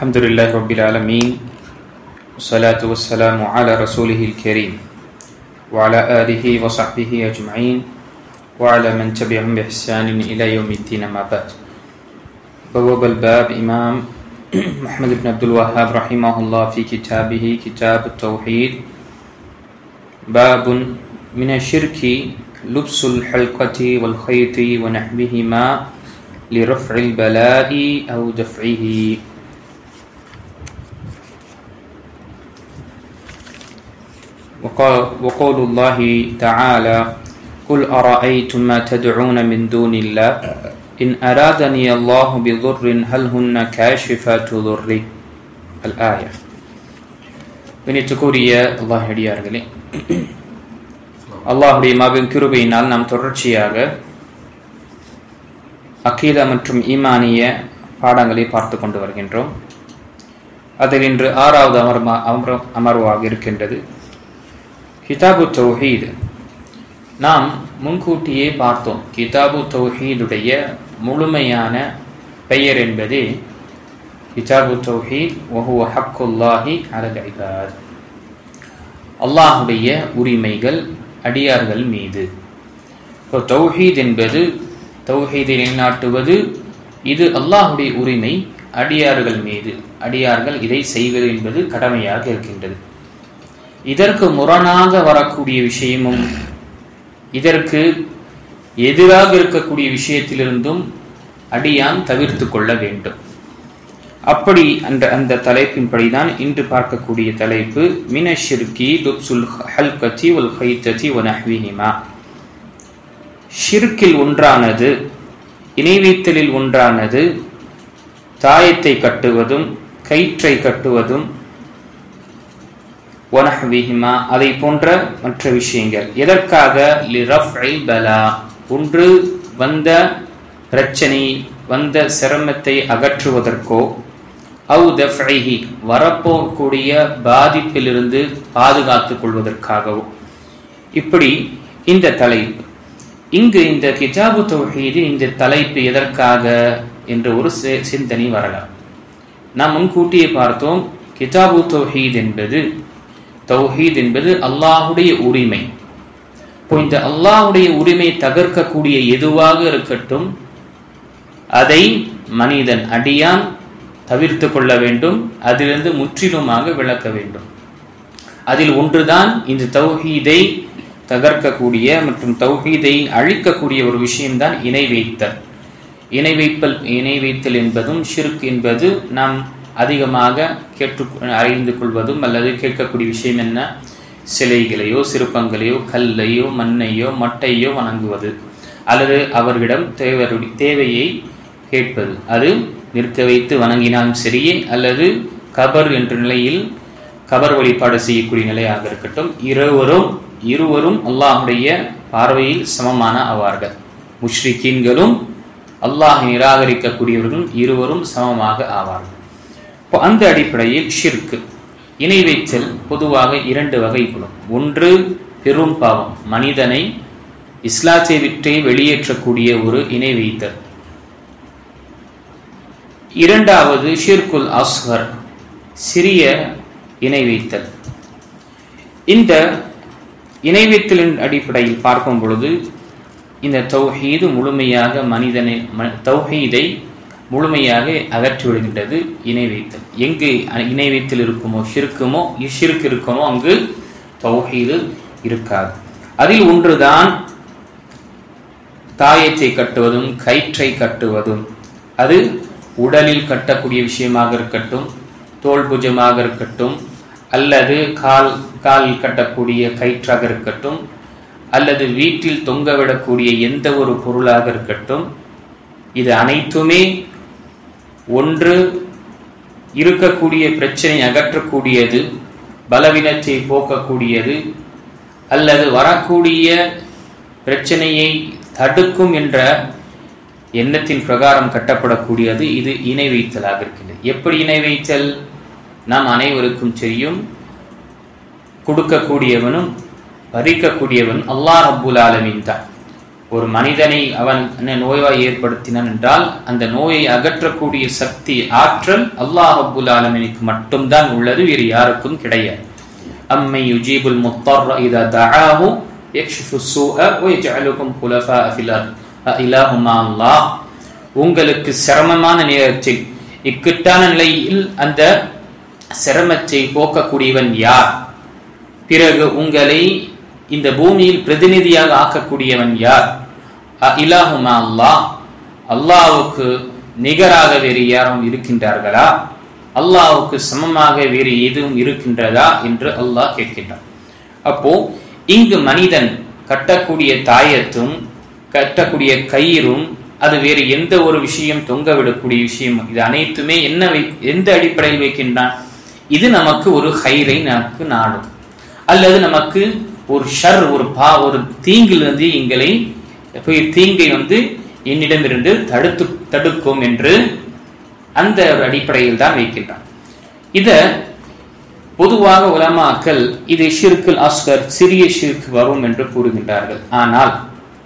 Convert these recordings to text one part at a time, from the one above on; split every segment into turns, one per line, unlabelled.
Alhamdulillah Rabbil Alameen. Wassalatu wassalamu ala rasulihil kareem wa ala alihi wa sahbihi ajma'in wa ala man tabi'ahum bi ihsanin ila yawmiddin amma ba'd. Bawwab al-bab Imam Muhammad ibn Abdul Wahhab rahimahullah fi kitabihi Kitab at-Tawheed. Babun min ash-shirki lubsul halqati wal khayti wa nahwihima li raf'il bala'i aw daf'ihi. وقول الله تعالى قل أرأيتم ما تدعون من دون الله إن أرادني الله بضر هل هن كاشفات ضره الآية. வினித்துக்குரிய அல்லாஹ் அடியார்களே, அல்லாஹுடைய மாபெரும் கிருபையினால் நாம் தொடர்ச்சியாக அகீதா மற்றும் ஈமானிய பாடங்களை பார்த்து கொண்டு வருகின்றோம். அதில் இன்று 6வது அமர்வாக இருக்கின்றது கிதாபு தௌஹீத். நாம் முன்கூட்டியே பார்த்தோம், கிதாபு தௌஹீதுடைய முழுமையான பெயர் என்பது கிதாபு தௌஹீத் வஹுவ ஹக்குல்லாஹி அலல் இபாத், அல்லாஹுடைய உரிமைகள் அடியார்கள் மீது. தௌஹீத் என்பது தௌஹீதை நிலைநாட்டுவது, இது அல்லாஹுடைய உரிமை அடியார்கள் மீது. அடியார்கள் இதை செய்வது என்பது கடமையாக இருக்கின்றது. இதற்கு முரணாக வரக்கூடிய விஷயமும் இதற்கு எதிராக இருக்கக்கூடிய விஷயத்திலிருந்தும் அடியான் தவிர்த்து கொள்ள வேண்டும். அப்படி அந்த தலைப்பின்படிதான் இன்று பார்க்கக்கூடிய தலைப்பு மினஷிர்கி லுப்சுல் ஹல்கதி வல் ஹைததி வ நஹ்விஹிமா. ஷிர்கில் ஒன்றானது, இணை வைத்தலில் ஒன்றானது தாயத்தை கட்டுவதும் கயிற்றை கட்டுவதும் வனஹ்விஹிமா, அதை போன்ற மற்ற விஷயங்கள். எதற்காக? லிரஃப்இல் பலா, ஒன்று வந்த பிரச்சனை வந்த சிரமத்தை அகற்றுவதற்கோ, அவு தஃப்இஹி வரப்போக்கூடிய பாதிப்பிலிருந்து பாதுகாத்துக் கொள்வதற்காகவோ. இப்படி இந்த தலைப்பு. இங்கு இந்த கிதாபு தௌஹீது இந்த தலைப்பு எதற்காக என்ற ஒரு சிந்தனை வரலாம். நாம் முன்கூட்டியே பார்த்தோம், கிதாபு தௌஹீத் என்பது அல்லாஹுடைய உரிமை. இப்போ இந்த அல்லாஹுடைய உரிமை தகர்க்கக்கூடிய எதுவாக இருக்கட்டும், அதை மனிதன் அடியான் தவிர்த்து கொள்ள வேண்டும், அதிலிருந்து முற்றிலுமாக விளக்க வேண்டும். அதில் ஒன்றுதான் இந்த தௌஹீதை தகர்க்கக்கூடிய மற்றும் தௌஹீதை அழிக்கக்கூடிய ஒரு விஷயம்தான் இணை வைத்தல். இணை வைத்தல் என்பதும் ஷிர்க் என்பது நாம் அதிகமாக அறிந்து கொள்வதும் அல்லது கேட்கக்கூடிய விஷயம் என்ன? சிலைகளையோ சிற்பங்களையோ கல்லையோ மண்ணையோ மட்டையோ வணங்குவது, அல்லது அவர்களிடம் தேவையை கேட்பது. அது நிற்க வைத்து வணங்கினாலும் சரியே, அல்லது கபர் என்ற நிலையில் கபர் வழிபாடு செய்யக்கூடிய நிலையாக இருக்கட்டும், இருவரும் அல்லாஹுடைய பார்வையில் சமமான ஆவார்கள். முஷ்ரிக்கீன்களும் அல்லாஹை நிராகரிக்கக்கூடியவர்களும் இருவரும் சமமாக ஆவார்கள். அந்த அடிப்படையில் ஷிர்க் இணை வைத்தல் பொதுவாக 2 வகைப்படும். ஒன்று பெரும் பாவம், மனிதனை இஸ்லாத்தை விட்டு வெளியேற்றக்கூடிய ஒரு இணை வைத்தல். இரண்டாவது ஷிர்குல் அஸ்கர், சிறிய இணை வைத்தல். இந்த இணை வைத்தலின் அடிப்படையில் பார்க்கும் பொழுது இந்த தௌஹீது முழுமையாக தௌஹீதை முழுமையாக அகற்றி விடுகின்றது இணை வைத்தல். எங்கு இணை வைத்தல் இருக்குமோ ஷிர்க் இருக்குமோ அங்கு தௌஹீது இருக்காது. அதில் ஒன்றுதான் தாயத்தை கட்டுவதும் கயிற்றை கட்டுவதும். அது உடலில் கட்டக்கூடிய விஷயமாக இருக்கட்டும், தோல் புஜமாக இருக்கட்டும், அல்லது கால் கட்டக்கூடிய கயிற்றாக இருக்கட்டும், அல்லது வீட்டில் தொங்கவிடக்கூடிய எந்த ஒரு பொருளாக இருக்கட்டும், இது அனைத்துமே ஒன்று இருக்கக்கூடிய பிரச்சனை அகற்றக்கூடியது, பலவீனத்தை போக்கக்கூடியது, அல்லது வரக்கூடிய பிரச்சனையை தடுக்கும் என்ற எண்ணத்தின் பிரகாரம் கட்டப்படக்கூடியது. இது இணை வைத்தலாக இருக்கிறது. எப்படி இணை வைத்தல்? நாம் அனைவருக்கும் தெரியும், கொடுக்கக்கூடியவனும் பறிக்கக்கூடியவன் அல்லாஹ் ரப்புல் ஆலமீன் தான். ஒரு மனிதனை அவன் நோய்வாய் ஏற்படுத்தினான் என்றால் அந்த நோயை அகற்றக்கூடிய சக்தி, ஆற்றல் அல்லாஹ் ரப்புல் ஆலமீனுக்கு மட்டும்தான் உள்ளது, வேறு யாருக்கும் கிடையாது. அம்மை யுஜீபுல் முத்தர்ர இதா தஆஹு யக்ஷிஃபு ஸூஅ வ யஜ்அலுகும் குலஃபாஅ ஃபில் அர்த் இலாஹு மா அல்லாஹ். உங்களுக்கு சிரமமான நேரத்தில், இக்கட்டான நிலையில் அந்த சிரமத்தை போக்கக்கூடியவன் யார்? பிறகு உங்களை இந்த பூமியில் பிரதிநிதியாக ஆக்கக்கூடியவன் யார்? இலாஹு மா அல்லாஹ். அல்லாஹ்வுக்கு நிகராக வேறு யாரும் இருக்கின்றார்களா? அல்லாஹ்வுக்கு சமமாக வேறு எதுவும் இருக்கின்றதா என்று அல்லாஹ் கேட்கின்றான். அப்போ இங்கு மனிதன் கட்டக்கூடிய தாயத்தும் கட்டக்கூடிய கயிறும் அது வேறு எந்த ஒரு விஷயம் தொங்கவிடக்கூடிய விஷயம், இது அனைத்துமே எந்த அடிப்படையில் வைக்கின்றான்? இது நமக்கு ஒரு ஹைரை நமக்கு நாடும், அல்லது நமக்கு ஒரு ஷர், ஒரு தீங்கிலிருந்து தீங்கை என்னிடமிருந்து தடுக்கும் என்று அந்த அடிப்படையில் தான் வைக்கின்றான். இத பொதுவாக உலமாக்கள் இது ஷிர்குல் அஸ்கர், சிறிய ஷிர்க் வரும் என்று கூறுகின்றார்கள். ஆனால்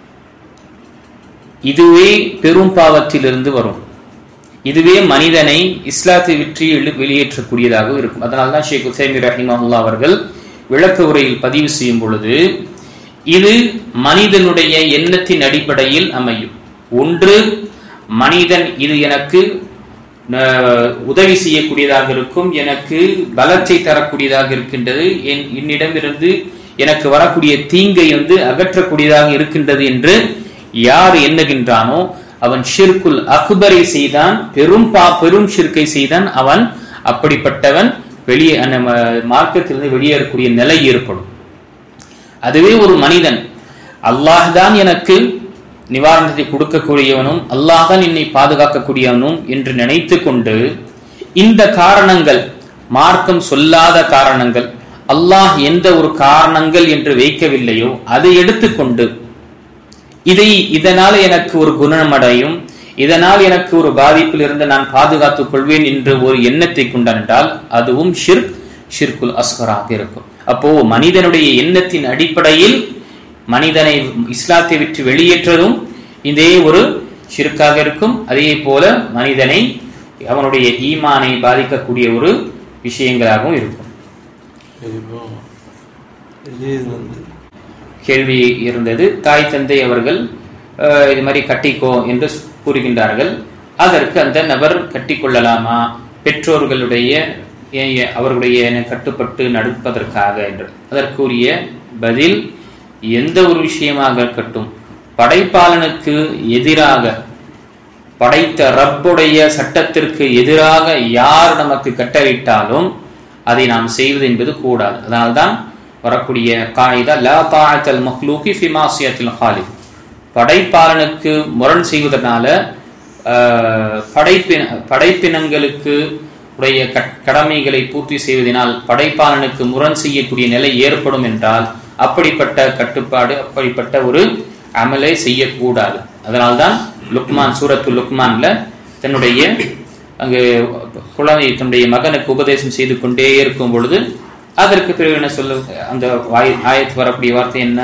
இதுவே பெரும் பாவத்திலிருந்து வரும், இதுவே மனிதனை இஸ்லாத்தை விட்டு வெளியேற்றக்கூடியதாக இருக்கும். அதனால்தான் ஷேக் உசைமி ரஹிமஹுல்லாஹ் அவர்கள் விளக்க உரையில் பதிவு செய்யும் பொழுது இது மனிதனுடைய எண்ணத்தின் அடிப்படையில் அமையும். ஒன்று, மனிதன் இது எனக்கு உதவி செய்யக்கூடியதாக இருக்கும், எனக்கு பலத்தை தரக்கூடியதாக இருக்கின்றது, என்னிடமிருந்து எனக்கு வரக்கூடிய தீங்கை அகற்றக்கூடியதாக இருக்கின்றது என்று யார் எண்ணுகின்றானோ அவன் ஷிர்குல் அக்பரை செய்தான், பெரும் ஷிர்கை செய்தான். அவன் அப்படிப்பட்டவன் மார்க்கத்திலிருந்து வெளியேறக்கூடிய நிலை ஏற்படும். அதுவே ஒரு மனிதன் அல்லாஹ் தான் எனக்கு நிவாரணத்தை கொடுக்கக்கூடியவனும் அல்லாஹ் தான் என்னை பாதுகாக்கக்கூடியவனும் என்று நினைத்து கொண்டு இந்த காரணங்கள், மார்க்கம் சொல்லாத காரணங்கள், அல்லாஹ் எந்த ஒரு காரணங்கள் என்று வைக்கவில்லையோ அதை எடுத்துக்கொண்டு இதனால் எனக்கு ஒரு குணமடையும், இதனால் எனக்கு ஒரு பாதிப்பில் இருந்து நான் பாதுகாத்துக் கொள்வேன் என்று ஒரு எண்ணத்தை கொண்டால் அதுவும் ஷிர்குல் அஸ்கராக இருக்கும். அப்போ மனிதனுடைய எண்ணத்தின் அடிப்படையில் மனிதனை இஸ்லாத்தை விட்டு வெளியேற்றதும் இதே ஒரு ஷிர்காக இருக்கும். அதே போல மனிதனை அவனுடைய ஈமானை பாதிக்கக்கூடிய ஒரு விஷயங்களாகவும் இருக்கும். கேள்வி இருந்தது, தாய் தந்தை அவர்கள் இது மாதிரி கட்டிக்கோ என்று கூறுகின்றார்கள், அதற்கு அந்த நபர் கட்டிக்கொள்ளலாமா பெற்றோர்களுடைய அவர்களுடைய கட்டுப்பட்டு நடப்பதற்காக என்று? அதற்குரிய பதில், எந்த ஒரு விஷயமாக இருக்கட்டும், படைப்பாளனுக்கு எதிராக, படைத்த ரப்புடைய சட்டத்திற்கு எதிராக யார் நமக்கு கட்டளையிட்டாலும் அதை நாம் செய்வது என்பது கூடாது. அதனால்தான் வரக்கூடிய காயிதா லா தாஅத்தல் மக்லூகி ஃபி மாசியத்தில் ஹாலிக், படைப்பாளனுக்கு முரண் செய்வதனால படைப்பினங்களுக்கு உடைய கடமைகளை பூர்த்தி செய்வதனால் படைப்பாளனுக்கு முரண் செய்யக்கூடிய நிலை ஏற்படும் என்றால் அப்படிப்பட்ட கட்டுப்பாடு, அப்படிப்பட்ட ஒரு அமலை செய்யக்கூடாது. அதனால்தான் லுக்மான், சூரத்து லுக்மான்ல தன்னுடைய அங்கு குழந்தை தன்னுடைய மகனுக்கு உபதேசம் செய்து கொண்டே இருக்கும் பொழுது அதற்கு பிறகு என்ன சொல்ல, அந்த ஆயத்து வரக்கூடிய வார்த்தை என்ன?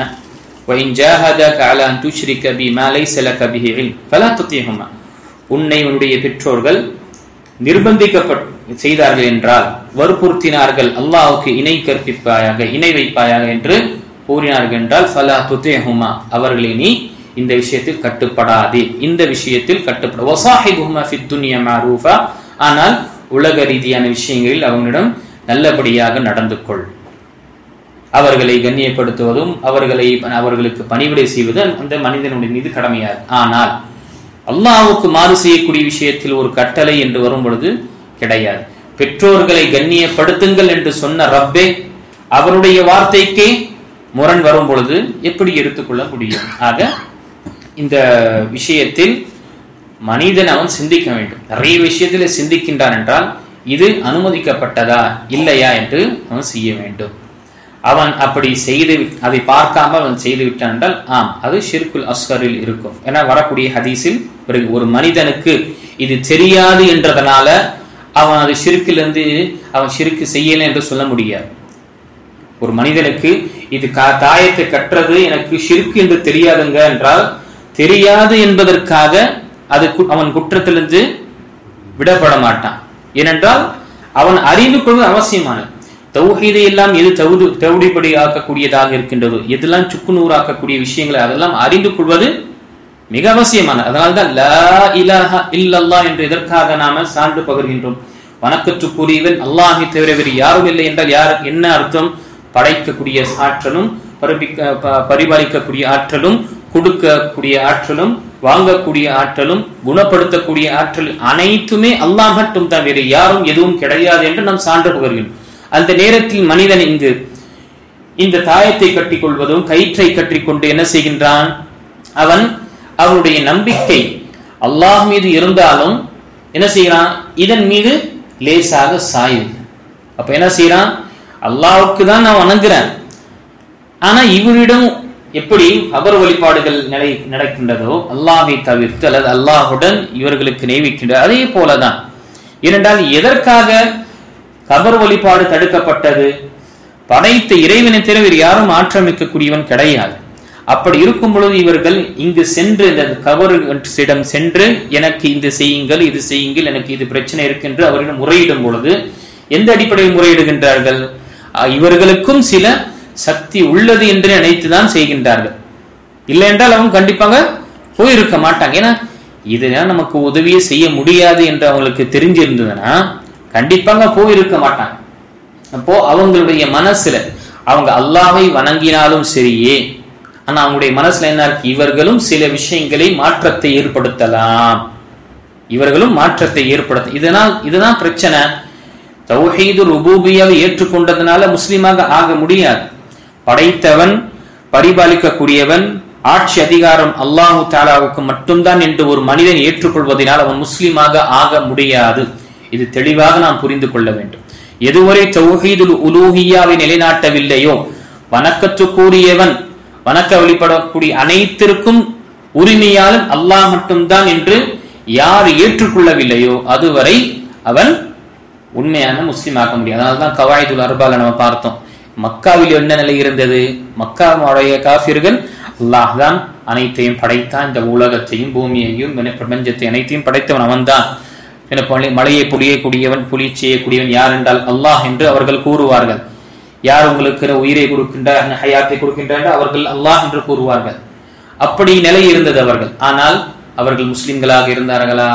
உன்னை உன்னுடைய பெற்றோர்கள் நிர்பந்திக்கப்பட்டு செய்தார்கள் என்றால், வற்புறுத்தினார்கள், அல்லாஹ்வுக்கு இணை கற்பிப்பாயாக, இணை வைப்பாயாக என்று கூறினார்கள் என்றால் ஃபலா துதிஹுமா, அவர்களை நீ இந்த விஷயத்தில் கட்டுப்படாதே, இந்த விஷயத்தில் கட்டுப்பட. வஸாஹிபுஹுமா ஃபித் துன்யா மஅரூஃபா, ஆனால் உலக ரீதியான விஷயங்களில் அவங்களிடம் நல்லபடியாக நடந்து கொள். அவர்களை கண்ணியப்படுத்துவதும் அவர்களுக்கு பணிவிடை செய்வதும் அந்த மனிதனுடைய மீது கடமையாகும். ஆனால் அல்லாஹ்வுக்கு மாறு செய்யக்கூடிய விஷயத்தில் ஒரு கட்டளை என்று வரும் பொழுது கிடையாது. பெற்றோர்களை கண்ணியப்படுத்துங்கள் என்று சொன்ன ரப்பே அவருடைய வார்த்தைக்கே முரண் வரும் பொழுது எப்படி எடுத்துக்கொள்ள முடியும்? ஆக இந்த விஷயத்தில் மனிதன் அவன் சிந்திக்க வேண்டும். நிறைய விஷயத்தில் சிந்திக்கின்றான் என்றால் இது அனுமதிக்கப்பட்டதா இல்லையா என்று அவன் செய்ய வேண்டும். அவன் அப்படி செய்து அதை பார்க்காமல் அவன் செய்து விட்டான் என்றால் ஆம், அது ஷிர்குல் அஸ்கரில் இருக்கும். ஏன்னா வரக்கூடிய ஹதீஸில் ஒரு மனிதனுக்கு இது தெரியாது என்றதனால அவன் அது ஷிர்கிலிருந்து அவன் ஷிர்கு செய்யலை என்று சொல்ல முடியாது. ஒரு மனிதனுக்கு இது தாயத்தை கட்டுறது எனக்கு ஷிர்கு என்று தெரியாதுங்க என்றால் தெரியாது என்பதற்காக அது அவன் குற்றத்திலிருந்து விடப்பட மாட்டான். ஏனென்றால் அவன் அறிந்து கொள்வது அவசியமானது. தௌஹீதை எல்லாம் எது தௌடிப்படி ஆக்கக்கூடியதாக இருக்கின்றதோ, எதெல்லாம் சுக்குநூறாக்கக்கூடிய விஷயங்களை அதெல்லாம் அறிந்து கொள்வது மிக அவசியமானது. அதனால்தான் லா இலாஹா இல்லல்லாஹ் என்று எதற்காக நாம சான்று பகர்கின்றோம்? வணக்கத்துக்குரியவன் அல்லாஹை தவிர வேறு யாரும் இல்லை என்றால் யார் என்ன அர்த்தம்? படைக்கக்கூடிய ஆற்றலும், பரிபாலிக்கக்கூடிய ஆற்றலும், கொடுக்கக்கூடிய ஆற்றலும், வாங்கக்கூடிய ஆற்றலும், குணப்படுத்தக்கூடிய ஆற்றல் அனைத்துமே அல்லாஹ் மட்டும் தான், வேறு யாரும் எதுவும் கிடையாது என்று நாம் சான்று பகர்கிறோம். அந்த நேரத்தில் மனிதன் இங்கு இந்த தாயத்தை கட்டிக் கொள்வதும் கயிற்றை கட்டிக்கொண்டு என்ன செய்கின்றான்? அவனுடைய நம்பிக்கை அல்லாஹ் மீது இருந்தாலும் என்ன செய்யறான்? இதன் மீது லேசாக சாயுது. அப்ப என்ன செய்யறான்? அல்லாஹ்வுக்கு தான் நான் வணங்குறேன், ஆனா இவரிடம் எப்படி கபர் வழிபாடுகள் நடக்கின்றதோ அல்லாஹை தவிர்த்து அல்லது அல்லாஹுடன் இவர்களுக்கு நியமிக்கின்ற அதே போலதான். ஏனென்றால் எதற்காக கபர் வழிபாடு தடுக்கப்பட்டது? படைத்த இறைவனை தவிர யாரும் ஆற்றமிக்கக்கூடியவன் கிடையாது. அப்படி இருக்கும் பொழுது இவர்கள் இங்கு சென்று இந்த கபரிடம் சென்று எனக்கு இது செய்யுங்கள், இது செய்யுங்கள், எனக்கு இது பிரச்சனை இருக்கின்ற அவரிடம் முறையிடும் பொழுது எந்த அடிப்படையில் முறையிடுகின்றார்கள்? இவர்களுக்கும் சில சக்தி உள்ளது என்று நினைத்துதான் செய்கின்றார்கள். இல்லை என்றால் அவங்க கண்டிப்பாக போயிருக்க மாட்டாங்க. ஏன்னா இதனால் நமக்கு உதவியே செய்ய முடியாது என்று அவங்களுக்கு தெரிஞ்சிருந்ததுன்னா கண்டிப்பாக போயிருக்க மாட்டாங்க. அப்போ அவங்களுடைய மனசுல அவங்க அல்லாஹ்வை வணங்கினாலும் சரியே, ஆனா அவங்களுடைய மனசுல என்ன இருக்கு? இவர்களும் சில விஷயங்களை மாற்றத்தை ஏற்படுத்தலாம், இவர்களும் மாற்றத்தை ஏற்படுத்த. இதுதான் பிரச்சனை. தௌஹீது ருபூபியாவை ஏற்றுக்கொண்டதுனால முஸ்லிமாக ஆக முடியாது. படைத்தவன், பரிபாலிக்கக்கூடியவன், ஆட்சி அதிகாரம் அல்லாஹு தஆலாவுக்கு மட்டும்தான் என்று ஒரு மனிதன் ஏற்றுக்கொள்வதனால் அவன் முஸ்லிமாக ஆக முடியாது. இது தெளிவாக நாம் புரிந்து கொள்ள வேண்டும். எதுவரை தௌஹீதுல் உலூஹிய்யாவை நிலைநாட்டவில்லையோ, வணக்கத்துக்குரியவன், வணக்க வழிபடக்கூடிய அனைத்திற்கும் உரிமையாளன் அல்லாஹ் மட்டும்தான் என்று யார் ஏற்றுக்கொள்ளவில்லையோ அதுவரை அவன் உண்மையான முஸ்லிம் ஆக முடியாது. அதனால்தான் கவாயிதுல் அர்பால நம்ம பார்த்தோம். மக்காவில் என்ன நிலை இருந்தது? மக்காவுடைய காஃபிர்கள் அல்லாஹ் தான் அனைத்தையும் படைத்தான், இந்த உலகத்தையும் பூமியையும் பிரபஞ்சத்தை அனைத்தையும் படைத்தவன் அவன்தான், மழையை பொழியக்கூடியவன், பொழி செய்யக்கூடியவன் யார் என்றால் அல்லாஹ் என்று அவர்கள் கூறுவார்கள். யார் உங்களுக்கு உயிரை கொடுக்கின்றார், ஹயாத்தை கொடுக்கின்றார் அவர்கள் அல்லாஹ் என்று கூறுவார்கள். அப்படி நிலை இருந்தது அவர்கள். ஆனால் அவர்கள் முஸ்லிம்களாக இருந்தார்களா?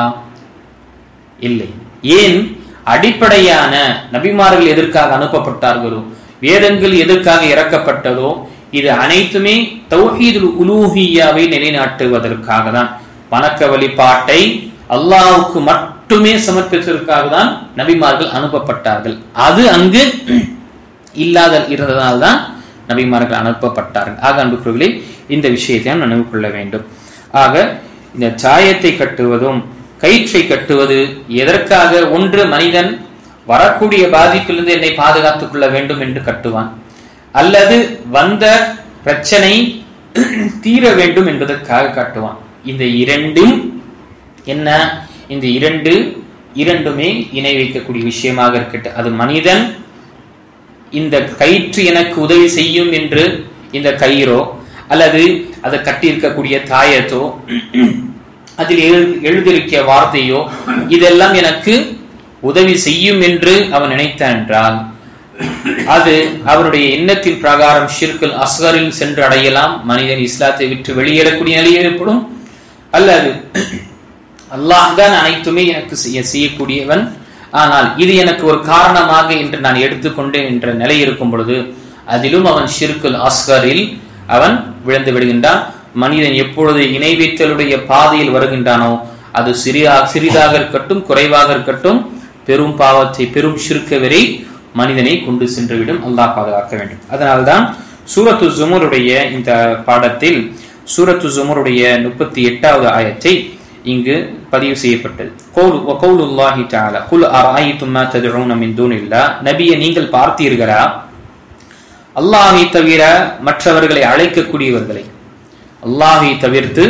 இல்லை. ஏன்? அடிப்படையான நபிமார்கள் எதற்காக அனுப்பப்பட்டார்களோ, வேதங்கள் எதற்காக இறக்கப்பட்டதோ, இது அனைத்துமே தௌஹீதுல் உலூஹிய்யாவை நிலைநாட்டுவதற்காக தான். வணக்க வழிபாட்டை அல்லாஹ்வுக்கு மட்டுமே சமர்ப்பிப்பதற்காக தான் நபிமார்கள் அனுப்பப்பட்டார்கள். அது அங்கு இல்லாத இருந்ததால்தான் நபிமார்கள் அனுப்பப்பட்டார்கள். ஆக அன்புக்குரியவர்களே, இந்த விஷயத்தை நினைவு கொள்ள வேண்டும். ஆக இந்த சாயத்தை கட்டுவதும் கயிற்றை கட்டுவது எதற்காக? ஒன்று, மனிதன் வரக்கூடிய பாதிப்பிலிருந்து என்னை பாதுகாத்துக் கொள்ள வேண்டும் என்று கட்டுவான், அல்லது வந்த பிரச்சனை தீர வேண்டும் என்பதற்காக கட்டுவான். இந்த இரண்டும் என்ன? இந்த இரண்டுமே இணை வைக்கக்கூடிய விஷயமாக இருக்கட்டும். அது மனிதன் இந்த கயிற்று எனக்கு உதவி செய்யும் என்று இந்த கயிறோ அல்லது அதை கட்டி இருக்கக்கூடிய தாயத்தோ அதில் எழுதியிருக்கிய வார்த்தையோ இதெல்லாம் எனக்கு உதவி செய்யும் என்று அவன் நினைத்தான் என்றால் அது அவனுடைய எண்ணத்தின் பிரகாரம் ஷிர்குல் அஸ்கரில் சென்று அடையலாம். மனிதன் இஸ்லாத்தை விட்டு வெளியேறக்கூடிய நிலை ஏற்படும். அல்லது அல்லாஹ் தான் அனைத்துமே எனக்கு செய்யக்கூடியவன், ஆனால் இது எனக்கு ஒரு காரணமாக என்று நான் எடுத்துக்கொண்டேன் என்ற நிலை இருக்கும் பொழுது அதிலும் அவன் ஷிர்குல் அஸ்கரில் அவன் விழுந்து விடுகின்றான். மனிதன் எப்பொழுது இணை வைத்தலுடைய பாதையில் வருகின்றானோ அது சிறிதாக இருக்கட்டும் குறைவாக இருக்கட்டும் பெரும் பாவத்தை, பெரும் ஷிர்க் வரை மனிதனை கொண்டு சென்றுவிடும். அல்லாஹ் பாதுகாக்க வேண்டும். அதனால்தான் சூரத்து ஜுமருடைய இந்த பாடத்தில் சூரத்து ஜுமருடைய 38வது ஆயத்தை இங்கு பதிவு செய்யப்பட்டது. கௌலுல்லாஹி தஆலா குல் அரஐதும் மா ததுஊன மின் தூனில்லாஹ், நபியே நீங்கள் பார்த்தீர்களா அல்லாஹ்வை தவிர மற்றவர்களை அழைக்கக்கூடியவர்களை, அல்லாஹ்வை தவிர்த்து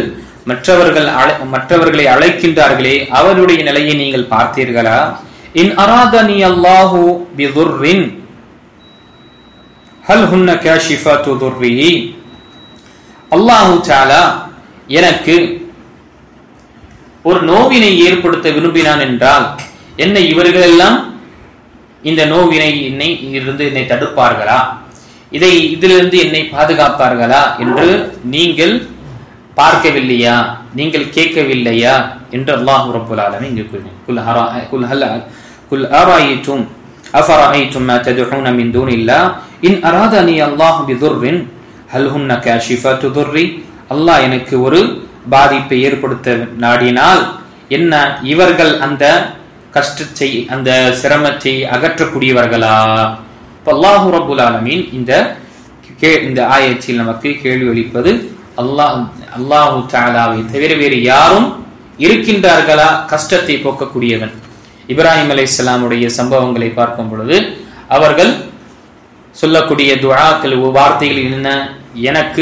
மற்றவர்களை அழைக்கின்றார்களே அவருடைய நிலையை நீங்கள் பார்த்தீர்களா? இன் அராதனி அல்லாஹு பிதுர்ரின் ஹல் ஹுன்ன காஷிஃபாத்து துர்ரிஹி, அல்லாஹ் தஆலா எனக்கு ஒரு நோவினை ஏற்படுத்த விரும்பினான் என்றால் என்னை இவர்கள் எல்லாம் இந்த நோவினை என்னை தடுப்பார்களா, இதிலிருந்து என்னை பாதுகாப்பார்களா என்று நீங்கள் பார்க்கவில்லையா, நீங்கள் கேட்கவில்லையா என்று அல்லாஹ் ரப்பல் ஆலமீன் இங்கு கூறினார். குல் அராயிதும் அஃபரஐதும் மா ததுஊன மின் தூனில்லாஹ் இன் அராதனி அல்லாஹ் பிதுர்ரின் ஹல் ஹுன்ன காஷிஃபாத்து துர்ரி. அல்லாஹ் எனக்கு ஒரு பாதிப்பை ஏற்படுத்த நாடினால் என்ன இவர்கள் அந்த கஷ்டத்தை அந்த சிரமத்தை அகற்றக்கூடியவர்களா? அல்லாஹ் ரப்பல் ஆலமீன் இந்த ஆயத்தில் நமக்கு கேள்வி அளிப்பது அல்லாஹ் தஆலாவை தவிர வேறு யாரும் இருக்கின்றார்களா கஷ்டத்தை போக்கக்கூடியவன்? இப்ராஹிம் அலைஹிஸ்ஸலாமுடைய சம்பவங்களை பார்க்கும் பொழுது அவர்கள் சொல்லக்கூடிய துஆக்கள் வார்த்தைகள் என்ன? எனக்கு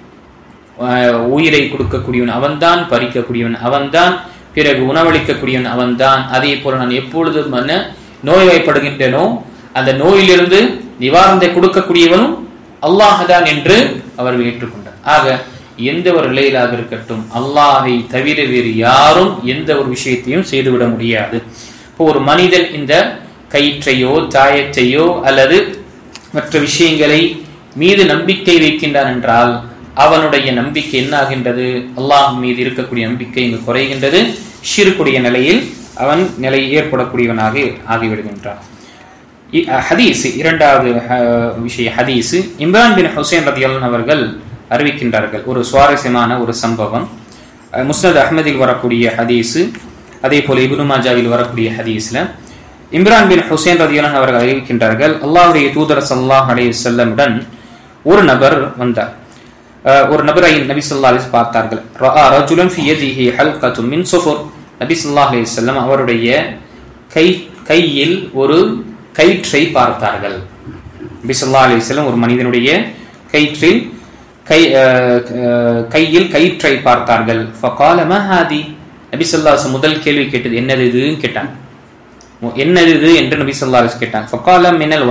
உயிரை கொடுக்கக்கூடியவன் அவன்தான், பறிக்கக்கூடியவன் அவன்தான், பிறகு உணவளிக்கக்கூடியவன் அவன்தான். அதே போல நான் எப்பொழுது நோய்வாய்ப்படுகின்றனோ அந்த நோயிலிருந்து நிவாரணத்தை கொடுக்கக்கூடியவனும் அல்லாஹ்தான் என்று அவர்கள் ஏற்றுக்கொண்டார். ஆக எந்த ஒரு நிலையிலாக இருக்கட்டும் அல்லாஹை தவிர வேறு யாரும் எந்த ஒரு விஷயத்தையும் செய்துவிட முடியாது. இப்போ ஒரு மனிதன் இந்த கயிற்றையோ தாயத்தையோ அல்லது மற்ற விஷயங்களை மீது நம்பிக்கை வைக்கின்றான் என்றால் அவனுடைய நம்பிக்கை என்ன ஆகின்றது? அல்லாஹ் மீது இருக்கக்கூடிய நம்பிக்கை இங்கு குறைகின்றது. ஷிர்க்குடைய நிலையில் அவன் நிலை ஏற்படக்கூடியவனாக ஆகிவிடுகின்றான். ஹதீஸ் இரண்டாவது விஷய ஹதீஸ் இம்ரான் பின் ஹுசைன் ரலியல்லாஹு அவர்கள் அறிவிக்கின்றார்கள். ஒரு சுவாரஸ்யமான ஒரு சம்பவம். முஸ்னத் அஹ்மதில் வரக்கூடிய ஹதீஸ், அதே போல இப்னு மாஜாவில் வரக்கூடிய ஹதீஸ்ல இம்ரான் பின் ஹுசைன் ரலியல்லாஹு அவர்கள் அறிவிக்கின்றார்கள், அல்லாஹ்வுடைய தூதர் ஸல்லல்லாஹு அலைஹி வஸல்லமுடன் ஒரு நபர் வந்தார். ஒரு நபரை நபி ஸல்லல்லாஹு அலைஹி பார்த்தார்கள். ரஆ ரஜுலன் ஃபி யதிஹி ஹல்கத்தும் மின் சுஃபர். நபி ஸல்லல்லாஹு அலைஹி வஸல்லம் அவருடைய கையில் ஒரு கயிற்றை பார்த்தார்கள். நபி ஸல்லல்லாஹு அலைஹி வஸல்லம் ஒரு மனிதனுடைய கையில் கயிற்றை பார்த்தார்கள். ஃபகால மா ஹாதி. நபி ஸல்லல்லாஹு அலைஹி வஸல்லம் முதல் கேள்வி கேட்டது என்னது இதுன்னு கேட்டாங்க. என்னது இது என்று நபி ஸல்லல்லாஹு அலைஹி வஸல்லம் கேட்டாங்க. ஃபகால மினல்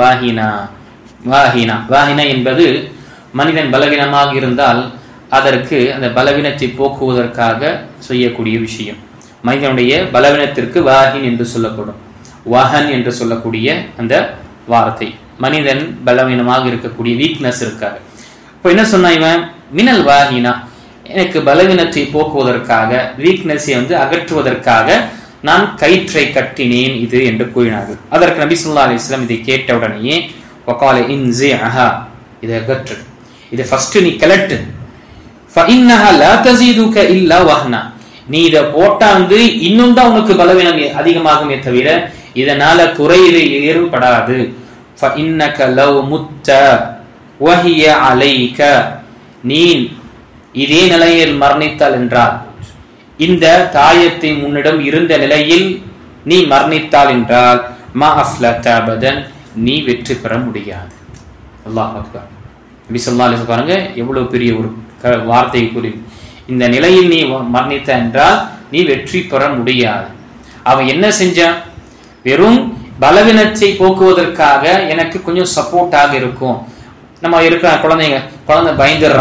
வாஹினா என்பது மனிதன் பலவீனமாக இருந்தால் அதற்கு அந்த பலவீனத்தை போக்குவதற்காக செய்யக்கூடிய விஷயம். மனிதனுடைய பலவீனத்திற்கு வாஹின் என்று சொல்லப்படும். வஹன் என்று சொல்லக்கூடிய அந்த வார்த்தை மனிதன் பலவீனமாக இருக்கக்கூடிய வீக்னஸ் இருக்காது. இப்போ என்ன சொன்னா இவன்? மினல் வாஹினா, எனக்கு பலவீனத்தை போக்குவதற்காக வீக்னஸை அகற்றுவதற்காக நான் கயிற்றை கட்டினேன் இது என்று கூறினார்கள். அதற்கு நபி ஸல்லல்லாஹு அலைஹி வஸல்லம் இதை கேட்ட உடனே வகால இன்ஸிஅஹா, இதை அகற்று, இதை ஃபர்ஸ்ட் நீ கலட்டு. ஃபஇன்னஹா லா தஸீதுக இல்லா வஹ்னா, நீ இதை போட்டா இன்னும் தான் உனக்கு பலவீனம் அதிகமாகுமே தவிர இதனால குறைவு ஏற்படாது. ஃபஇன்னக லவ் முத்த வஹிய அலைக, நீ இதே நிலையில் மரணித்தால் என்றால், இந்த தாயத்தை முன்னிடம் இருந்த நிலையில் நீ மரணித்தால் என்றால் மா அஃப்லத அபதன், நீ வெற்றி பெற முடியாது. அல்லாஹ் அக்பர். நபி ஸல்லல்லாஹு அலைஹி வஸல்லம் பாருங்க எவ்வளவு பெரிய ஒரு வார்த்தை கூறி, இந்த நிலையில் நீ மரணித்த என்றால் நீ வெற்றி பெற முடியாது. அவன் என்ன செஞ்சான்? வெறும் பலவீனத்தை போக்குவதற்காக எனக்கு கொஞ்சம் சப்போர்ட்டாக இருக்கும். நம்ம இருக்கிற குழந்தை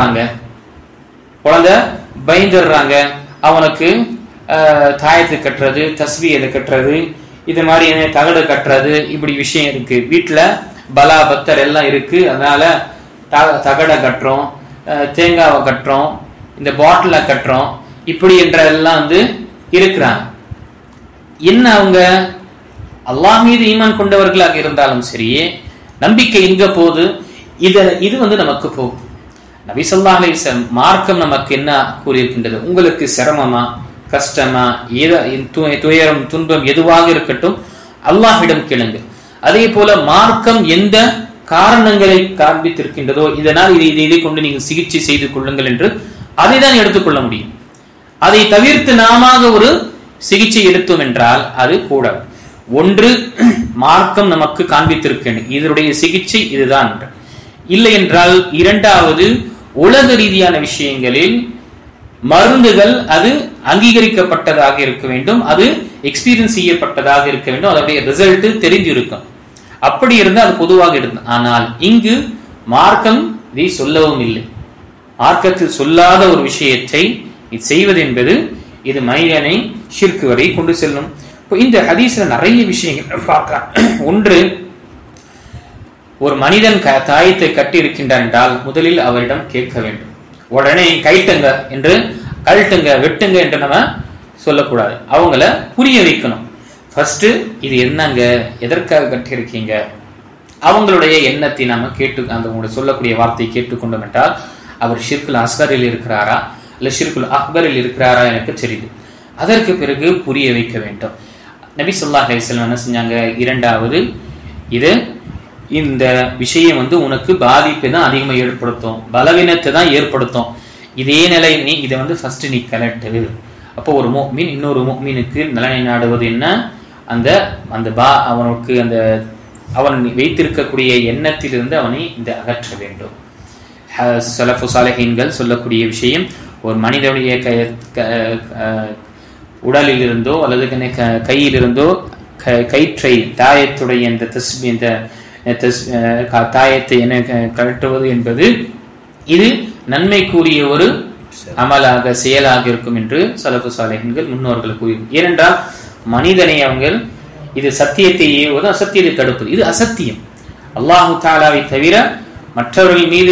பயந்துடுறாங்க, அவனுக்கு தாயத்து கட்டுறது, தஸ்பீஹ் கட்டுறது, இது மாதிரி தகடு கட்டுறது, இப்படி விஷயம் இருக்கு. வீட்டுல பலா பத்தர் எல்லாம் இருக்கு, அதனால தகடை கட்டுறோம், தேங்காவை கட்டுறோம், இந்த பாட்டில கட்டுறோம், இப்படி என்ற எல்லாம் இருக்கிறாங்க. என்ன அவங்க அல்லாஹ் மீது ஈமான் கொண்டவர்களாக இருந்தாலும் சரியே, நம்பிக்கை எங்க போகுது? இது நமக்கு போகும். நபி ஸல்லல்லாஹு அலைஹி வஸல்லம் மார்க்கம் நமக்கு என்ன கூறியிருக்கின்றது? உங்களுக்கு சிரமமா கஷ்டமா துயரம் துன்பம் எதுவாக இருக்கட்டும் அல்லாஹ்விடம் கேளுங்க. அதே போல மார்க்கம் எந்த காரணங்களை காண்பித்திருக்கின்றதோ இதனால் இதை கொண்டு நீங்கள் சிகிச்சை செய்து கொள்ளுங்கள் என்று அதை தான் எடுத்துக்கொள்ள முடியும். அதை தவிர்த்து நாம ஒரு சிகிச்சை எடுத்தோம் என்றால் அது கூடாது. ஒன்று மார்க்கம் நமக்கு காண்பித்திருக்கின்ற இதனுடைய சிகிச்சை இதுதான் இல்லை என்றால், இரண்டாவது உலக ரீதியான விஷயங்களில் மருந்துகள் அது அங்கீகரிக்கப்பட்டதாக இருக்க வேண்டும், அது எக்ஸ்பீரியன்ஸ் செய்யப்பட்டதாக இருக்க வேண்டும், அதனுடைய ரிசல்ட் தெரிஞ்சு இருக்கும். அப்படி இருந்தால் அது பொதுவாக இருக்கும். ஆனால் இங்கு மார்க்கம் இதை சொல்லவும் இல்லை. மார்க்கத்தில் சொல்லாத ஒரு விஷயத்தை இது செய்வது என்பது இது மனிதனை ஷிர்க் வரை கொண்டு செல்லும். இப்போ இந்த ஹதீஸ்ல நிறைய விஷயங்கள் பார்க்கலாம். ஒன்று, ஒரு மனிதன் தாயத்தை கட்டி இருக்கின்றான் என்றால் முதலில் அவரிடம் கேட்க வேண்டும். உடனே கைட்டுங்க என்று, கழட்டுங்க, வெட்டுங்க என்று நம்ம சொல்லக்கூடாது. அவங்கள புரிய வைக்கணும். ஃபர்ஸ்ட் இது என்னங்க, எதற்காக கட்டியிருக்கீங்க, அவங்களுடைய எண்ணத்தை நாம கேட்டு அந்த சொல்லக்கூடிய வார்த்தையை கேட்டுக்கொண்டோம் என்றால் அவர் ஷிர்குல் அஸ்கரில் இருக்கிறாரா இல்ல ஷிர்குல் அக்பரில் இருக்கிறாரா எனக்கு தெரியுது. அதற்கு பிறகு புரிய வைக்க வேண்டும். நபி ஸல்லல்லாஹு அலைஹி வஸல்லம் என்ன செஞ்சாங்க? இரண்டாவது, இது இந்த விஷயம் உனக்கு பாதிப்பை தான் அதிகமாக ஏற்படுத்தும், பலவீனத்தை தான் ஏற்படுத்தும். இதே நிலை நீ இதை ஃபர்ஸ்ட் நீ கலட்டு. அப்போ ஒரு முஃமின் இன்னொரு முஃமினுக்கு நலனை நாடுவது என்ன? அந்த அந்த அவனுக்கு அந்த அவன் வைத்திருக்கக்கூடிய எண்ணத்திலிருந்து அவனை இந்த அகற்ற வேண்டும். ஸலஃபு ஸாலிஹீன்கள் சொல்லக்கூடிய விஷயம், ஒரு மனிதனுடைய உடலில் இருந்தோ அல்லது கையிலிருந்தோ கயிற்றை தாயத்துடைய இந்த தாயத்தை என்ன கழட்டுவது என்பது இது நன்மைக்குரிய ஒரு அமலாக செயலாக இருக்கும் என்று ஸலஃபு ஸாலிஹீன்கள் முன்னோர்கள் கூறி. ஏனென்றால் மனிதனை அவங்க இது சத்தியத்தை ஏவுவது, அசத்தியத்தை தடுப்பது, இது அசத்தியம். அல்லாஹு தஆலாவை தவிர மற்றவர்கள் மீது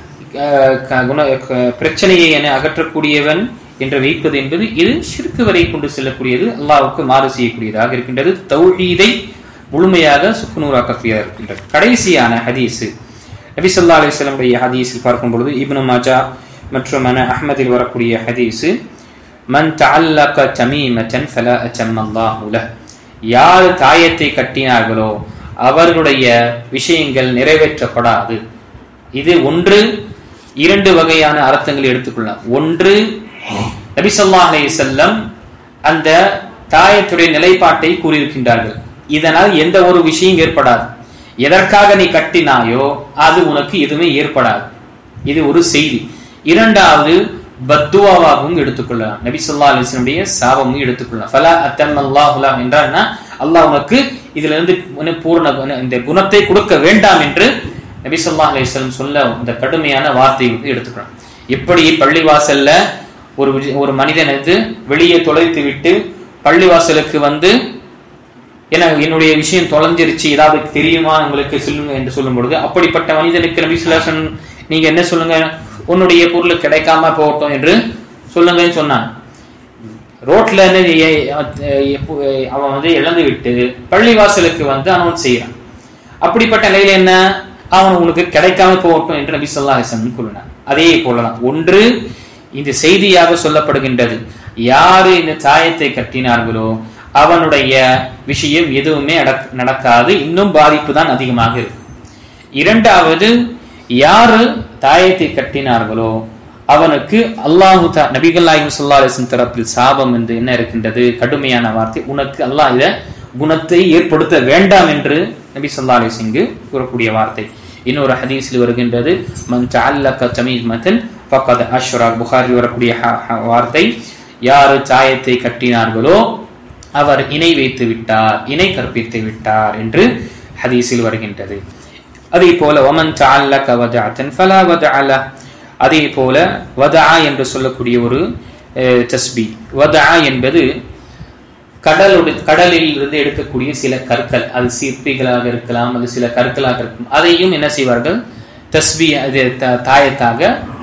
பிரச்சனையை என அகற்றக்கூடியவன் என்று வைப்பது என்பது இது ஷிர்க் வரை கொண்டு செல்லக்கூடியது, அல்லாஹ்வுக்கு மாறு செய்யக்கூடியதாக இருக்கின்றது. தௌஹீதை முழுமையாக சுக்குநூறாக்கக்கூடியதாக இருக்கின்றது. கடைசியான ஹதீஸ் நபி ஸல்லல்லாஹு அலைஹி வஸல்லம் உடைய ஹதீஸில் பார்க்கும் பொழுது இப்னு மாஜா மற்றும் அஹ்மதில் வரக்கூடிய ஹதீஸ், மன் தஅல்லக தமீமத்தன் ஃபலா அத்தம்மல்லாஹு லஹ், யார் தாயத்தை கட்டினார்களோ அவர்களுடைய விஷயங்கள் நிறைவேற்றப்படாது. இது ஒன்று, இரண்டு வகையான அர்த்தங்களை எடுத்துக்கொள்ளலாம். ஒன்று, நபி ஸல்லல்லாஹு அலைஹி வஸல்லம் அந்த தாயத்துடைய நிலைப்பாட்டை கூறியிருக்கின்றார்கள். இதனால் எந்த ஒரு விஷயம் ஏற்படாது. எதற்காக நீ கட்டினாயோ அது உனக்கு எதுவுமே ஏற்படாது. இது ஒரு செய்தி. இரண்டாவது, பத்துவாவாகவும் எடுத்துக்கொள்ளலாம். நபி ஸல்லல்லாஹு அலைஹி வஸல்லம் உடைய சாபமும் எடுத்துக்கொள்ளலாம். ஃபலா அத்தம்மல்லாஹு லஹ் என்றால் அல்லாஹ் உனக்கு இதுல இருந்து பூர்ண இந்த குணத்தை கொடுக்க வேண்டாம் என்று நபி ஸல்லல்லாஹு அலைஹி வஸல்லம் சொல்ல இந்த கடுமையான வார்த்தையை எடுத்துக்கலாம். எப்படி பள்ளிவாசல்ல ஒரு மனிதன் வெளியே தொலைத்து விட்டு பள்ளிவாசலுக்கு என்னுடைய விஷயம் தொலைஞ்சிருச்சு, ஏதாவது தெரியுமா உங்களுக்கு சொல்லுங்க என்று சொல்லும் பொழுது, அப்படிப்பட்ட மனிதனுக்கு நபி ஸல்லல்லாஹு அலைஹி வஸல்லம் நீங்க என்ன சொல்லுங்க, உன்னுடைய பொருள் கிடைக்காம போகட்டும் என்று சொல்லுங்கன்னு சொன்னான். ரோட்ல அவன் இழந்து விட்டு பள்ளிவாசலுக்கு அனௌன்ஸ் செய்யறான். அப்படிப்பட்ட நிலையில என்ன, அவன் உனக்கு கிடைக்காம போகட்டும் என்று நபி ஸல்லல்லாஹு அலைஹி வஸல்லம் கூறினார். அதே போலதான் ஒன்று இந்த செய்தியாக சொல்லப்படுகின்றது, யாரு இந்த தாயத்தை கட்டினார்களோ அவனுடைய விஷயம் எதுவுமே நடக்காது, இன்னும் பாதிப்பு தான் அதிகமாக இருக்கும். இரண்டாவது, யாரு தாயத்தை கட்டினார்களோ அவனுக்கு அல்லாஹு நபிகள் நாயகம் ஸல்லல்லாஹு அலைஹி வஸல்லம் தரப்பில் சாபம் என்று என்ன இருக்கின்றது, கடுமையான வார்த்தை. உனக்கு அல்லாஹ் இத குணத்தை ஏற்படுத்த வேண்டாம் என்று நபி ஸல்லல்லாஹு அலைஹி வஸல்லம் கூறக்கூடிய வார்த்தை. இன்னொரு ஹதீஸில் வருகின்றது, மன் தஅல்லக தமீமத்தன் ஃபகத் அஷ்ரக், புகாரி வரக்கூடிய வார்த்தை, யாரு தாயத்தை கட்டினார்களோ அவர் இணை வைத்து விட்டார், இணை கற்பித்து விட்டார் என்று ஹதீஸில் வருகின்றது. அதே போல வமன் தஅல்லக வதஅத்தன் ஃபலா வதஅ லஹ், அதே போல வதஅ என்று சொல்லக்கூடிய ஒரு தஸ்பீ. வதஅ என்பது கடலில் இருந்து எடுக்கக்கூடிய சில கற்கள், அது சிற்பிகளாக இருக்கலாம், அது சில கற்களாக இருக்கும். அதையும் என்ன செய்வார்கள், தஸ்பீ தாயத்தாக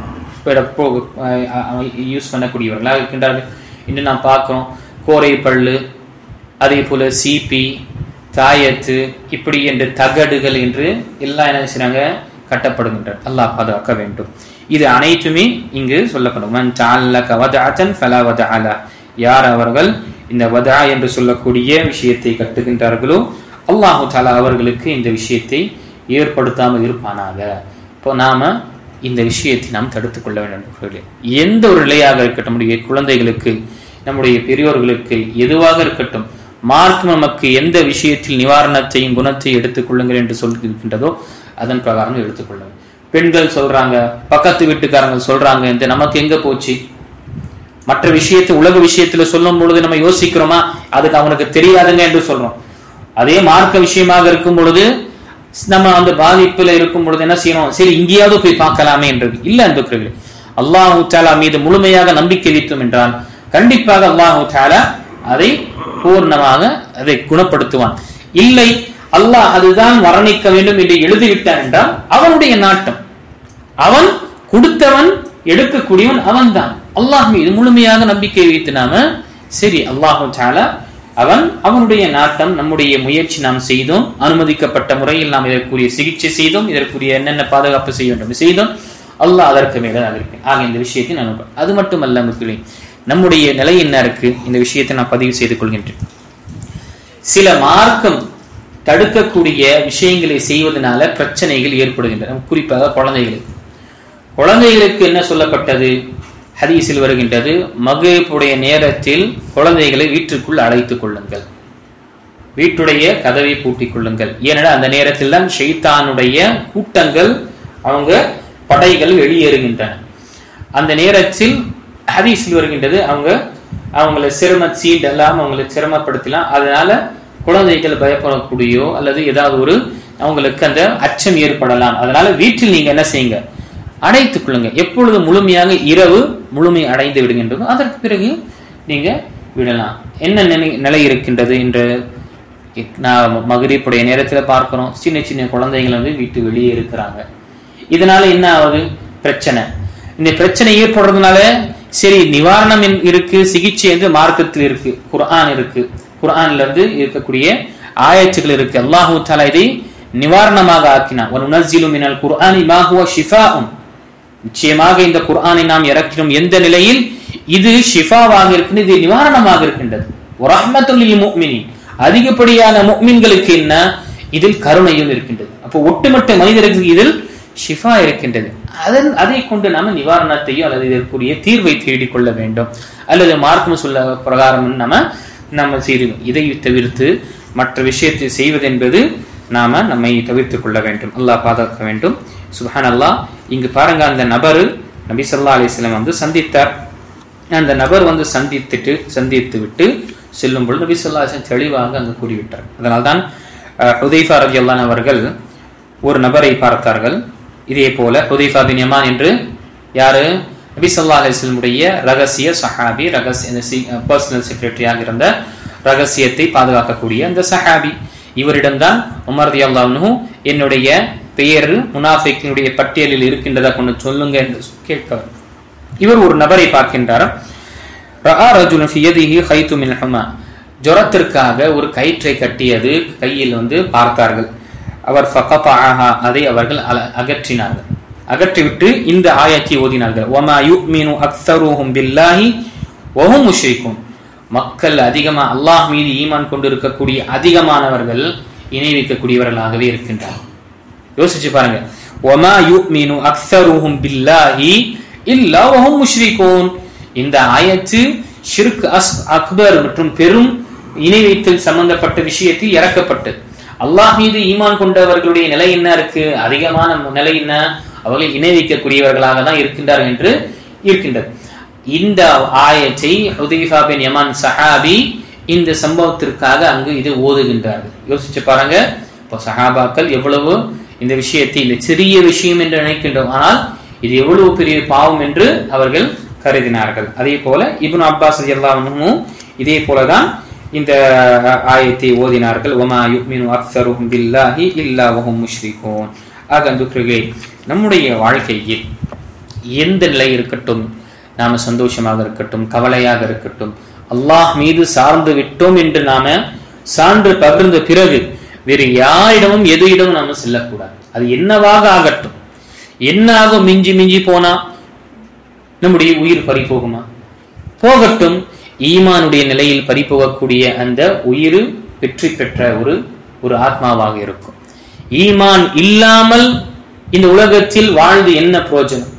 யூஸ் பண்ணக்கூடியவர்களாக இருக்கின்றார்கள். இன்று நாம் பார்க்கிறோம், கோரை பல்லு, அதே போல சீப்பி, தாயத்து, இப்படி என்று தகடுகள் என்று எல்லாம் என்ன செய்றாங்க, கட்டப்படுகின்றன. அல்லாஹ் பாதுகாக்க வேண்டும். இது அனைத்துமே இங்கு சொல்லப்படும். மன் தஅல்லக வதஅத்தன் ஃபலா வதஅ லஹ், யார் அவர்கள் இந்த வதா என்று சொல்லக்கூடிய விஷயத்தை கட்டுகின்றார்களோ அல்லாஹு தஆலா அவர்களுக்கு இந்த விஷயத்தை ஏற்படுத்தாமல் இருப்பானாக. இப்போ நாம இந்த விஷயத்தை நாம் தடுத்துக் கொள்ள வேண்டும். எந்த ஒரு நிலையாக இருக்கட்டும், நம்முடைய குழந்தைகளுக்கு, நம்முடைய பெரியோர்களுக்கு, எதுவாக இருக்கட்டும், மார்க்கம் நமக்கு எந்த விஷயத்தில் நிவாரணத்தையும் குணத்தை எடுத்துக் கொள்ளுங்கள் என்று சொல்லியிருக்கின்றதோ அதன் பிரகாரம் எடுத்துக்கொள்ளுங்கள். பெண்கள் சொல்றாங்க, பக்கத்து வீட்டுக்காரங்க சொல்றாங்க, இந்த நமக்கு எங்க போச்சு? மற்ற விஷயத்தை உலக விஷயத்துல சொல்லும் பொழுது நம்ம யோசிக்கிறோமா, அதுக்கு அவனுக்கு தெரியாதுங்க என்று சொல்றோம். அதே மார்க்க விஷயமாக இருக்கும் பொழுது நம்ம அந்த பாதிப்புல இருக்கும் பொழுது என்ன செய்யணும், சரி இங்கேயாவது போய் பார்க்கலாமே என்று இல்ல. அன்புக்குரியவர்களே, அல்லாஹு தஆலா மீது முழுமையாக நம்பிக்கை வைத்தோம் என்றால் கண்டிப்பாக அல்லாஹு தஆலா அதை பூர்ணமாக அதை குணப்படுத்துவான். இல்லை அல்லாஹ் அதுதான் மரணிக்க வேண்டும் என்று எழுதிவிட்டான் என்றால் அவனுடைய நாட்டம், அவன் கொடுத்தவன் எடுக்கக்கூடியவன் அவன் தான். அல்லாஹ் மீது முழுமையாக நம்பிக்கை வைத்து நாம சரி அல்லாஹு தஆலா அவனுடைய நாட்டம், நம்முடைய முயற்சி நாம் செய்தோம், அனுமதிக்கப்பட்ட முறையில் நாம் இதற்குரிய சிகிச்சை செய்தோம், இதற்குரிய என்னென்ன பாதுகாப்பு செய்ய வேண்டும் செய்தோம், அல்லாஹ் அதற்கு மேல இருப்பேன். ஆக இந்த விஷயத்தை நான் அது மட்டுமல்ல முஸ்லிம் நம்முடைய நிலை என்ன இருக்கு, இந்த விஷயத்தை நான் பதிவு செய்து கொள்கின்றேன். சில மார்க்கம் தடுக்கக்கூடிய விஷயங்களை செய்வதனால பிரச்சனைகள் ஏற்படுகின்றன. குறிப்பாக குழந்தைகளுக்கு என்ன சொல்லப்பட்டது? ஹதீஸில் வருகின்றது, மக்ரிபுடைய நேரத்தில் குழந்தைகளை வீட்டுக்குள் அழைத்துக் கொள்ளுங்கள், வீட்டுடைய கதவை பூட்டிக் கொள்ளுங்கள். ஏனென்றால் அந்த நேரத்தில் தான் ஷைத்தானுடைய கூட்டங்கள், அவங்க படைகள் வெளியேறுகின்றன. அந்த நேரத்தில் ஹதீஸில் வருகின்றது, அவங்களை சீண்டெல்லாம் அவங்களை சிரமப்படுத்தலாம். அதனால குழந்தைகள் பயப்படக்கூடியோ அல்லது ஏதாவது ஒரு அவங்களுக்கு அந்த அச்சம் ஏற்படலாம். அதனால வீட்டில் நீங்க என்ன செய்யுங்க, அடைத்துக் கொள்ளுங்க. எப்பொழுது முழுமையாக இரவு முழுமை அடைந்து விடுகின்றதோ அதற்கு பிறகு நீங்க விடலாம். என்ன நிலை இருக்கின்றது என்று நான் மக்ரிபுடைய நேரத்தில் பார்க்கிறோம். சின்ன சின்ன குழந்தைகள் வீட்டு வெளியே இருக்கிறாங்க. இதனால என்ன ஆகுது? பிரச்சனை. இந்த பிரச்சனை ஏற்படுறதுனால சரி நிவாரணம் இருக்கு, சிகிச்சை என்று மார்க்கத்தில் இருக்கு, குர்ஆன் இருக்கு, குர்ஆன்ல இருக்கக்கூடிய ஆயத்துகள் இருக்கு. அல்லாஹு தஆலா இதை நிவாரணமாக ஆக்கினான். வனுனஸ்ஸிலு மினல் குர்ஆனி மா ஹுவ ஷிஃபாஉன், நிச்சயமாக இந்த குர்ஆனை நாம் இறக்கிறோம் எந்த நிலையில் இது ஷிஃபாவாக இருக்கின்றது, இது நிவாரணமாக இருக்கின்றது. ரஹ்மத்துல் லில் முஃமினீன், அதிகப்படியான முஃமின்களுக்கு என்ன இதில் கருணையும் இருக்கின்றது. அப்போ ஒட்டுமொத்த மனிதர்களுக்கு இதில் ஷிஃபா இருக்கின்றது. அதை கொண்டு நாம நிவாரணத்தையோ அல்லது இதற்குரிய தீர்வை தேடிக் கொள்ள வேண்டும். அல்லது மார்க்கம் சொல்ல பிரகாரம் நம்ம செய்வோம். இதை தவிர்த்து மற்ற விஷயத்தை செய்வது என்பது நம்மை தவிர்த்துக் கொள்ள வேண்டும். அல்லாஹ் பாதுகாக்க வேண்டும். சுப்ஹானல்லாஹ். இங்கு பாருங்க, அந்த நபர் நபி ஸல்லல்லாஹு அலைஹி வஸல்லம் சந்தித்தார். அந்த நபர் சந்தித்து விட்டு செல்லும் பொழுது நபி ஸல்லல்லாஹு அலைஹி வஸல்லம் தெளிவாக அங்கு கூறிவிட்டார். அதனால்தான் ஹுதைஃபா ரலியல்லாஹு அன்ஹு அவர்கள் ஒரு நபரை பார்த்தார்கள். இதே போல ஹுதைஃபா பின் யமான் என்று யாரு, நபி ஸல்லல்லாஹு அலைஹி வஸல்லம் உடைய ரகசிய சஹாபி, பர்சனல் செக்ரட்டரியாக இருந்த ரகசியத்தை பாதுகாக்கக்கூடிய அந்த சஹாபி. இவரிடம்தான் உமர் ரலியல்லாஹு அன்ஹு என்னுடைய பெயர் முனாஃபிக்கினுடைய பட்டியலில் இருக்கின்றதா கொண்டு சொல்லுங்க என்று கேட்கிறார். இவர் ஒரு நபரை பார்க்கின்றார். ரஆ ரஜுலன் ஃபி யதிஹி கைது மின் ஹுமா, ஜுரத்திற்காக ஒரு கயிற்றை கட்டியது கையில் பார்த்தார்கள். அவர் ஃபகதஅஹா, அதை அவர்கள் அகற்றினார்கள். அகற்றிவிட்டு இந்த ஆயத்தை ஓதினார்கள். வமா யுமினு அக்ஸருஹும் பில்லாஹி வஹும் முஷ்ரிகூன், மக்கள் அதிகமா அல்லாஹ் மீது ஈமான் கொண்டிருக்கக்கூடிய அதிகமானவர்கள் இணை வைக்கக்கூடியவர்களாகவே இருக்கின்றார்கள். யோசிச்சு பாருங்க. வமா யுமினு அக்ஸருஹும் பில்லாஹி இல்லா வஹும் முஷ்ரிகூன், இந்த ஆயத்து ஷிர்க் அக்பர் மற்றும் பெரும் இணை வைத்தல் சம்பந்தப்பட்ட விஷயத்தில் இறக்கப்பட்டது. அல்லாஹ் மீது ஈமான் கொண்டவர்களுடைய நிலை என்ன இருக்கு? அதிகமான நிலை என்ன? அவர்கள் இணை வைக்கக்கூடியவர்களாக தான் இருக்கின்றார்கள் என்று இருக்கின்றது. இந்த ஆயத்தை ஹுதைஃபா பின் யமான் சஹாபி இந்த சம்பவத்திற்காக அங்கு இது ஓதுகின்றார்கள். யோசிச்சு பாருங்க. இப்போ சஹாபாக்கள் எவ்வளவு இந்த விஷயத்தை இந்த சிறிய விஷயம் என்று நினைக்கின்றோம், ஆனால் இது எவ்வளவு பெரிய பாவம் என்று அவர்கள் கருதினார்கள். அதே போல இப்னு அப்பாஸ் ரலியல்லாஹு அன்ஹு இதே போலதான் இந்த ஆயத்தை ஓதினார்கள். வமா யுமினு அக்ஸருஹும் பில்லாஹி இல்லா வஹும் முஷ்ரிகூன். ஆக அன்புக்குரியவர்களே, நம்முடைய வாழ்க்கையில் எந்த நிலை இருக்கட்டும், நாம சந்தோஷமாக இருக்கட்டும், கவலையாக இருக்கட்டும், அல்லாஹ் மீது சார்ந்து விட்டோம் என்று நாம சான்று பகிர்ந்த பிறகு வேறு யாரிடமும் எதுயிடமும் நாம செல்லக்கூடாது. அது என்னவாக ஆகட்டும். என்ன ஆகும்? மிஞ்சி மிஞ்சி போனா நம்முடைய உயிர் பறி போகுமா? போகட்டும். ஈமானுடைய நிலையில் பறிபோகக்கூடிய அந்த உயிர் வெற்றி பெற்ற ஒரு ஆத்மாவாக இருக்கும். ஈமான் இல்லாமல் இந்த உலகத்தில் வாழ்ந்து என்ன பிரயோஜனம்?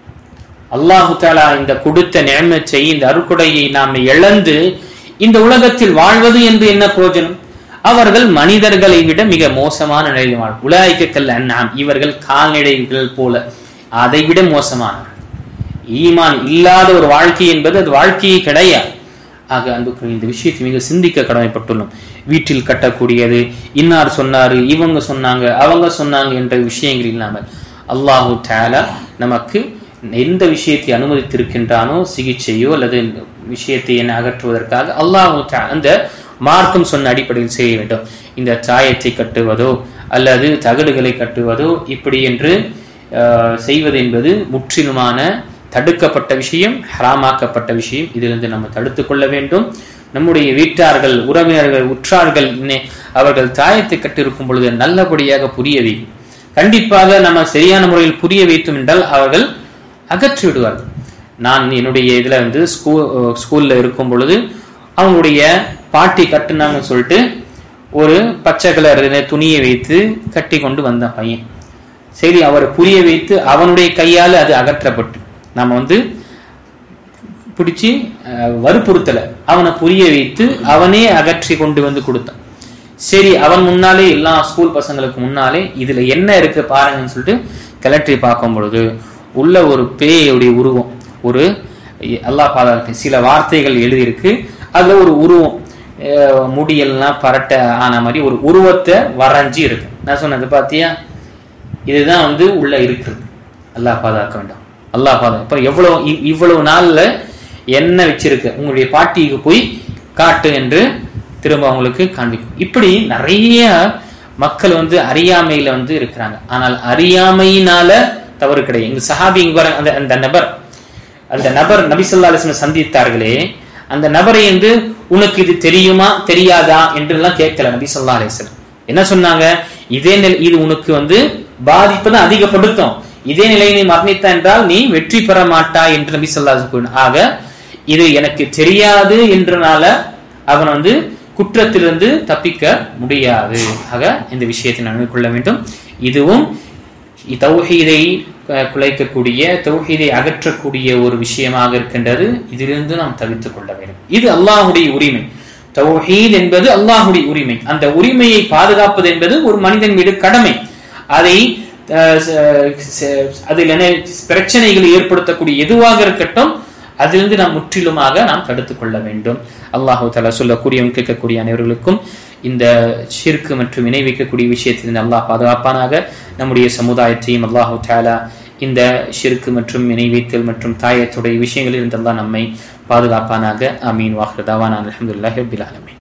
அல்லாஹு தஆலா இந்த கொடுத்த நிஅமத்தை, இந்த அருட்கொடையை நாம் இழந்து இந்த உலகத்தில் வாழ்வது என்று என்ன பிரயோஜனம்? அவர்கள் மனிதர்களை விட மிக மோசமான நிலையில் வாழ். உலாயிக கல் அன்ஆம், இவர்கள் கால்நடைகள் போல, அதை விட மோசமானவர்கள். ஈமான் இல்லாத ஒரு வாழ்க்கை என்பது அது வாழ்க்கையே கிடையாது. ஆக அன்புக்குரிய இந்த விஷயத்தை மிக சிந்திக்க கடமைப்பட்டுள்ளோம். வீட்டில் கட்டக்கூடியது, இன்னார் சொன்னாரு, இவங்க சொன்னாங்க, அவங்க சொன்னாங்க என்ற விஷயங்கள் இல்லாமல் அல்லாஹு தஆலா நமக்கு எந்த விஷயத்தை அனுமதித்திருக்கின்றானோ, சிகிச்சையோ அல்லது விஷயத்தை என்ன அகற்றுவதற்காக அல்லாஹ் அந்த மார்க்கம் சொன்ன அடிப்படையில் செய்ய வேண்டும். இந்த சாயத்தை கட்டுவதோ அல்லது தகடுகளை கட்டுவதோ இப்படி என்று செய்வது என்பது முற்றிலுமான தடுக்கப்பட்ட விஷயம், ஹராமாக்கப்பட்ட விஷயம். இதிலிருந்து நம்ம தடுத்து கொள்ள வேண்டும். நம்முடைய வீட்டார்கள், உறவினர்கள், உற்றார்கள் அவர்கள் தாயத்தை கட்டிருக்கும் பொழுது நல்லபடியாக புரிய வைக்கும். கண்டிப்பாக நம்ம சரியான முறையில் புரிய வைத்தோம் என்றால் அவர்கள் அகற்றி விடுவார்கள். நான் என்னுடைய இதுல ஸ்கூல்ல இருக்கும் பொழுது அவங்களுடைய பாட்டி கட்டுனாங்கன்னு சொல்லிட்டு ஒரு பச்சை கலர் துணியை வைத்து கட்டி கொண்டு வந்த பையன். சரி, அவரை புரிய வைத்து அவனுடைய கையால் அது அகற்றப்பட்டு நாம பிடிச்சி வற்புறுத்தல, அவனை புரிய வைத்து அவனே அகற்றி கொண்டு வந்து கொடுத்தான். சரி, அவன் முன்னாலே எல்லா ஸ்கூல் பசங்களுக்கு முன்னாலே இதுல என்ன இருக்கு பாருங்கன்னு சொல்லிட்டு கிளற்றி பார்க்கும் பொழுது உள்ள ஒரு பேயுடைய உருவம், ஒரு அல்லாஹ் பாதுகாக்க சில வார்த்தைகள் எழுதியிருக்கு. அதுல ஒரு உருவம், முடியெல்லாம் பரட்ட ஆன மாதிரி ஒரு உருவத்தை வரைஞ்சி இருக்கு. நான் சொன்னது பாத்தியா, இதுதான் உள்ள இருக்குது. அல்லாஹ் பாதுகாக்க வேண்டாம், அல்லாஹ் பாதுகாக்க. இவ்வளவு நாள்ல என்ன வச்சிருக்கு, உங்களுடைய பாட்டிக்கு போய் காட்டு என்று திரும்ப அவங்களுக்கு காண்பிக்கும். இப்படி நிறைய மக்கள் அறியாமையில இருக்கிறாங்க. ஆனால் அறியாமையினால தவறு கிடையாது. இங்க சஹாபி அந்த நபர் நபி ஸல்லல்லாஹு அலைஹி வஸல்லம் சந்தித்தார்களே, அந்த நபரை உனக்கு இது தெரியுமா தெரியாதா என்று எல்லாம் கேட்கல. நபி ஸல்லல்லாஹு அலைஹி வஸல்லம் என்ன சொன்னாங்க, இதே இது உனக்கு பாதிப்பு தான் அதிகப்படுத்தும், இதே நிலையை நீ மரணித்தா என்றால் நீ வெற்றி பெற மாட்டாய் என்று நபி ஸல்லல்லாஹு அலைஹி வஸல்லம். ஆக இது எனக்கு தெரியாது என்றனால அவன் குற்றத்திலிருந்து தப்பிக்க முடியாது. ஆக இந்த விஷயத்தை நன்கு கொள்ள வேண்டும். இதுவும் தௌஹீதை குலைக்கக்கூடிய, தௌஹீதை அகற்றக்கூடிய ஒரு விஷயமாக இருக்கின்றது. இதிலிருந்து நாம் தவித்துக் கொள்ள வேண்டும். இது அல்லாஹுடைய உரிமை. தௌஹீத் என்பது அல்லாஹுடைய உரிமை. அந்த உரிமையை பாதுகாப்பது என்பது ஒரு மனிதன் மீது கடமை. அதில் என்ன பிரச்சனைகளை ஏற்படுத்தக்கூடிய எதுவாக இருக்கட்டும், அதிலிருந்து நாம் முற்றிலுமாக நாம் தடுத்துக் கொள்ள வேண்டும். அல்லாஹு தஆலா சொல்லக்கூடிய கேட்கக்கூடிய அனைவர்களுக்கும் இந்த ஷிர்க் மற்றும் இணை வைக்கக்கூடிய விஷயத்திலிருந்து அல்லாஹ் பாதுகாப்பானாக. நம்முடைய சமுதாயத்தையும் அல்லாஹு தஆலா இந்த ஷிர்க் மற்றும் இணை வைத்தல் மற்றும் தாயத்துடைய விஷயங்களில் இருந்து அல்லாஹ் நம்மை பாதுகாப்பானாக. ஆமீன். வாஹிரு தாவானா அல்ஹம்துலில்லாஹி ரப்பில் ஆலமீன்.